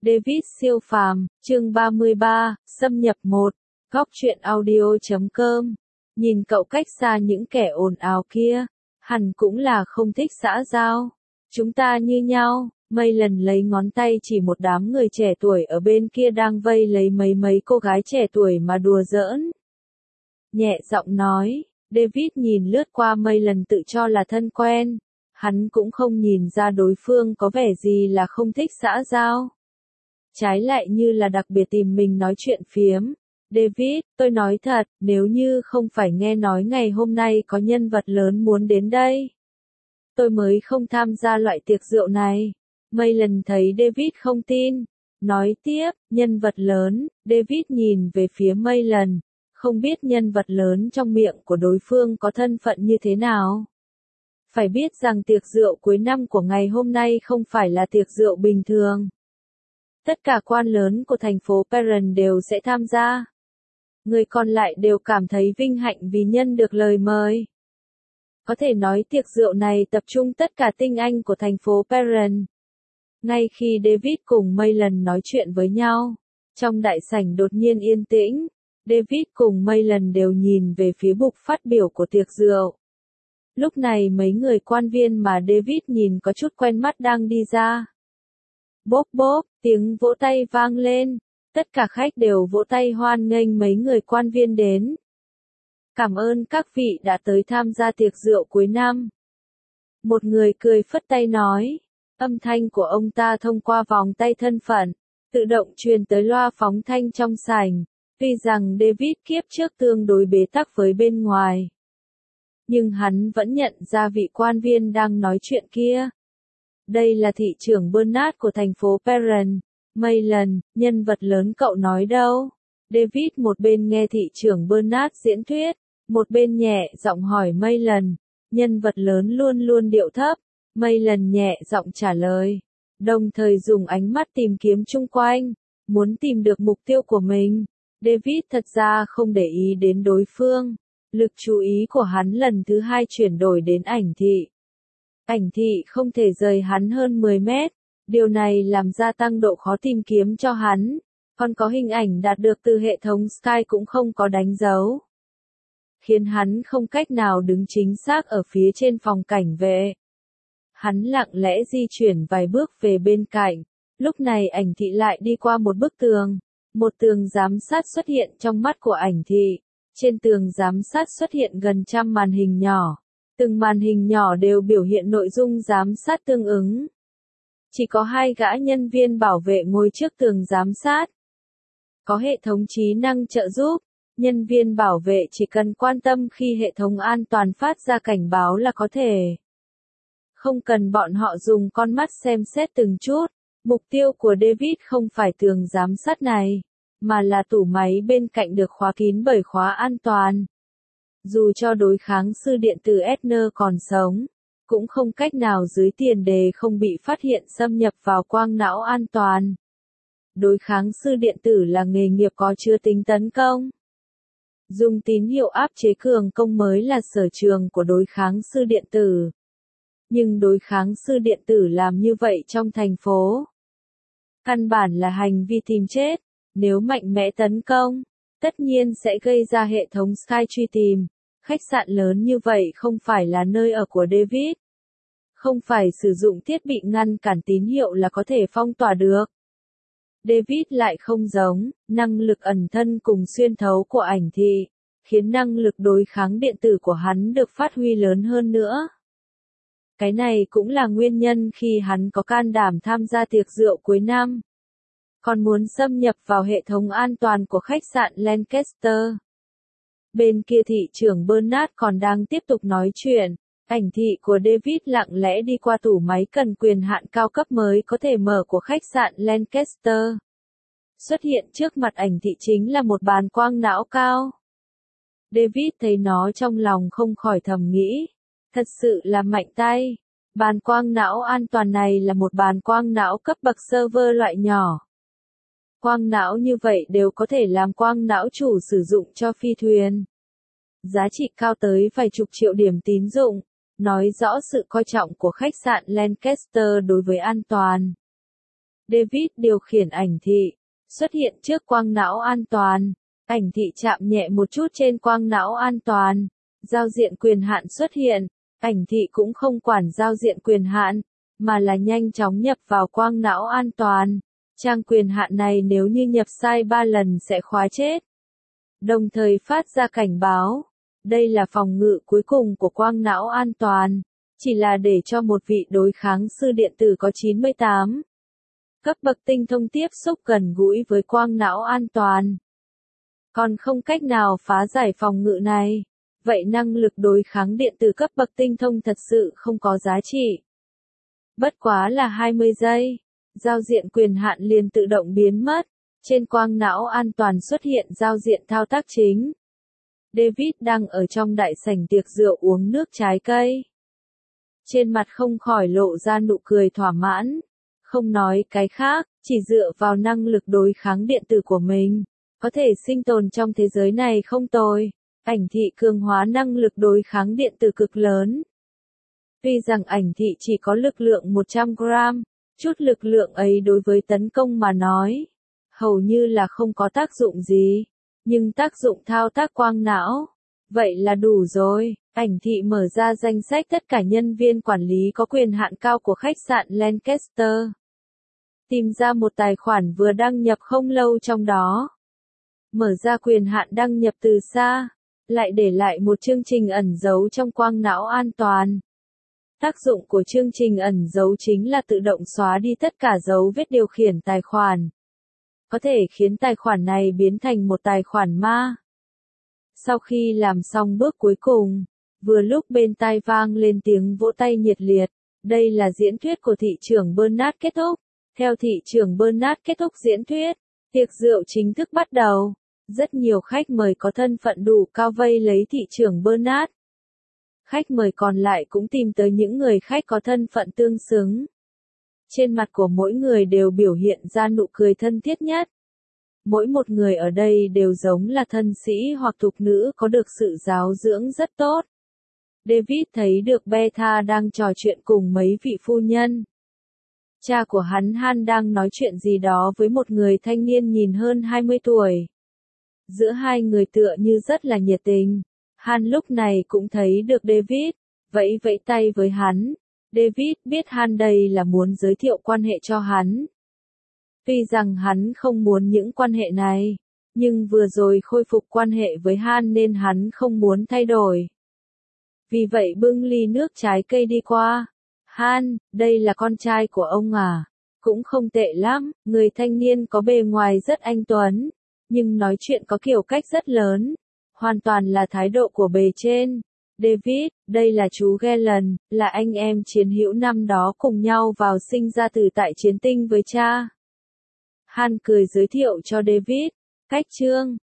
David siêu phàm, chương 33, xâm nhập 1, góc truyện audio.com. Nhìn cậu cách xa những kẻ ồn ào kia, hẳn cũng là không thích xã giao. Chúng ta như nhau, Mây lần lấy ngón tay chỉ một đám người trẻ tuổi ở bên kia đang vây lấy mấy cô gái trẻ tuổi mà đùa giỡn. Nhẹ giọng nói, David nhìn lướt qua Mây lần tự cho là thân quen. Hắn cũng không nhìn ra đối phương có vẻ gì là không thích xã giao. Trái lại như là đặc biệt tìm mình nói chuyện phiếm. David, tôi nói thật, nếu như không phải nghe nói ngày hôm nay có nhân vật lớn muốn đến đây, tôi mới không tham gia loại tiệc rượu này. Mây lần thấy David không tin. Nói tiếp, nhân vật lớn, David nhìn về phía Mây lần, không biết nhân vật lớn trong miệng của đối phương có thân phận như thế nào. Phải biết rằng tiệc rượu cuối năm của ngày hôm nay không phải là tiệc rượu bình thường. Tất cả quan lớn của thành phố Perrin đều sẽ tham gia. Người còn lại đều cảm thấy vinh hạnh vì nhân được lời mời. Có thể nói tiệc rượu này tập trung tất cả tinh anh của thành phố Perrin. Ngay khi David cùng Mây lần nói chuyện với nhau, trong đại sảnh đột nhiên yên tĩnh. David cùng Mây lần đều nhìn về phía bục phát biểu của tiệc rượu. Lúc này mấy người quan viên mà David nhìn có chút quen mắt đang đi ra. Bốp bốp, tiếng vỗ tay vang lên. Tất cả khách đều vỗ tay hoan nghênh mấy người quan viên đến. Cảm ơn các vị đã tới tham gia tiệc rượu cuối năm. Một người cười phất tay nói. Âm thanh của ông ta thông qua vòng tay thân phận, tự động truyền tới loa phóng thanh trong sảnh. Tuy rằng David kiếp trước tương đối bế tắc với bên ngoài, nhưng hắn vẫn nhận ra vị quan viên đang nói chuyện kia. Đây là thị trưởng Bernard của thành phố Perrin. Mây lần, nhân vật lớn cậu nói đâu? David một bên nghe thị trưởng Bernard diễn thuyết, một bên nhẹ giọng hỏi Mây lần. Nhân vật lớn luôn luôn điệu thấp. Mây lần nhẹ giọng trả lời, đồng thời dùng ánh mắt tìm kiếm chung quanh, muốn tìm được mục tiêu của mình. David thật ra không để ý đến đối phương. Lực chú ý của hắn lần thứ hai chuyển đổi đến ảnh thị. Ảnh thị không thể rời hắn hơn 10 mét. Điều này làm gia tăng độ khó tìm kiếm cho hắn. Còn có hình ảnh đạt được từ hệ thống Sky cũng không có đánh dấu, khiến hắn không cách nào đứng chính xác ở phía trên phòng cảnh vệ. Hắn lặng lẽ di chuyển vài bước về bên cạnh. Lúc này ảnh thị lại đi qua một bức tường. Một tường giám sát xuất hiện trong mắt của ảnh thị. Trên tường giám sát xuất hiện gần trăm màn hình nhỏ. Từng màn hình nhỏ đều biểu hiện nội dung giám sát tương ứng. Chỉ có 2 gã nhân viên bảo vệ ngồi trước tường giám sát. Có hệ thống trí năng trợ giúp. Nhân viên bảo vệ chỉ cần quan tâm khi hệ thống an toàn phát ra cảnh báo là có thể. Không cần bọn họ dùng con mắt xem xét từng chút. Mục tiêu của David không phải tường giám sát này, mà là tủ máy bên cạnh được khóa kín bởi khóa an toàn. Dù cho đối kháng sư điện tử Esner còn sống, cũng không cách nào dưới tiền đề không bị phát hiện xâm nhập vào quang não an toàn. Đối kháng sư điện tử là nghề nghiệp có chứa tính tấn công. Dùng tín hiệu áp chế cường công mới là sở trường của đối kháng sư điện tử. Nhưng đối kháng sư điện tử làm như vậy trong thành phố, căn bản là hành vi tìm chết. Nếu mạnh mẽ tấn công, tất nhiên sẽ gây ra hệ thống Sky truy tìm. Khách sạn lớn như vậy không phải là nơi ở của David. Không phải sử dụng thiết bị ngăn cản tín hiệu là có thể phong tỏa được. David lại không giống, năng lực ẩn thân cùng xuyên thấu của ảnh thị, khiến năng lực đối kháng điện tử của hắn được phát huy lớn hơn nữa. Cái này cũng là nguyên nhân khi hắn có can đảm tham gia tiệc rượu cuối năm. Còn muốn xâm nhập vào hệ thống an toàn của khách sạn Lancaster. Bên kia thị trưởng Bernard còn đang tiếp tục nói chuyện. Ảnh thị của David lặng lẽ đi qua tủ máy cần quyền hạn cao cấp mới có thể mở của khách sạn Lancaster. Xuất hiện trước mặt ảnh thị chính là một bàn quang não cao. David thấy nó trong lòng không khỏi thầm nghĩ. Thật sự là mạnh tay. Bàn quang não an toàn này là một bàn quang não cấp bậc server loại nhỏ. Quang não như vậy đều có thể làm quang não chủ sử dụng cho phi thuyền. Giá trị cao tới vài chục triệu điểm tín dụng, nói rõ sự coi trọng của khách sạn Lancaster đối với an toàn. David điều khiển ảnh thị, xuất hiện trước quang não an toàn. Ảnh thị chạm nhẹ một chút trên quang não an toàn. Giao diện quyền hạn xuất hiện. Ảnh thị cũng không quản giao diện quyền hạn, mà là nhanh chóng nhập vào quang não an toàn. Trang quyền hạn này nếu như nhập sai 3 lần sẽ khóa chết. Đồng thời phát ra cảnh báo. Đây là phòng ngự cuối cùng của quang não an toàn. Chỉ là để cho một vị đối kháng sư điện tử có 98 cấp bậc tinh thông tiếp xúc gần gũi với quang não an toàn. Còn không cách nào phá giải phòng ngự này. Vậy năng lực đối kháng điện tử cấp bậc tinh thông thật sự không có giá trị. Bất quá là 20 giây. Giao diện quyền hạn liền tự động biến mất. Trên quang não an toàn xuất hiện giao diện thao tác chính. David đang ở trong đại sảnh tiệc rượu uống nước trái cây. Trên mặt không khỏi lộ ra nụ cười thỏa mãn. Không nói cái khác, chỉ dựa vào năng lực đối kháng điện tử của mình, có thể sinh tồn trong thế giới này không tồi. Ảnh thị cường hóa năng lực đối kháng điện tử cực lớn. Tuy rằng ảnh thị chỉ có lực lượng 100 gram, chút lực lượng ấy đối với tấn công mà nói, hầu như là không có tác dụng gì, nhưng tác dụng thao tác quang não, vậy là đủ rồi. Ảnh thị mở ra danh sách tất cả nhân viên quản lý có quyền hạn cao của khách sạn Lancaster. Tìm ra một tài khoản vừa đăng nhập không lâu trong đó. Mở ra quyền hạn đăng nhập từ xa, lại để lại một chương trình ẩn dấu trong quang não an toàn. Tác dụng của chương trình ẩn dấu chính là tự động xóa đi tất cả dấu vết điều khiển tài khoản. Có thể khiến tài khoản này biến thành một tài khoản ma. Sau khi làm xong bước cuối cùng, vừa lúc bên tai vang lên tiếng vỗ tay nhiệt liệt. Đây là diễn thuyết của thị trưởng Bernard kết thúc. Theo thị trưởng Bernard kết thúc diễn thuyết, tiệc rượu chính thức bắt đầu. Rất nhiều khách mời có thân phận đủ cao vây lấy thị trưởng Bernard. Khách mời còn lại cũng tìm tới những người khách có thân phận tương xứng. Trên mặt của mỗi người đều biểu hiện ra nụ cười thân thiết nhất. Mỗi một người ở đây đều giống là thân sĩ hoặc thục nữ có được sự giáo dưỡng rất tốt. David thấy được Beta đang trò chuyện cùng mấy vị phu nhân. Cha của hắn Han đang nói chuyện gì đó với một người thanh niên nhìn hơn 20 tuổi. Giữa hai người tựa như rất là nhiệt tình. Han lúc này cũng thấy được David, vẫy vẫy tay với hắn. David biết Han đây là muốn giới thiệu quan hệ cho hắn. Tuy rằng hắn không muốn những quan hệ này, nhưng vừa rồi khôi phục quan hệ với Han nên hắn không muốn thay đổi. Vì vậy bưng ly nước trái cây đi qua. Han, đây là con trai của ông à? Cũng không tệ lắm, người thanh niên có bề ngoài rất anh tuấn, nhưng nói chuyện có kiểu cách rất lớn. Hoàn toàn là thái độ của bề trên. David, đây là chú Galen, là anh em chiến hữu năm đó cùng nhau vào sinh ra tử tại chiến tinh với cha. Han cười giới thiệu cho David. Cách chương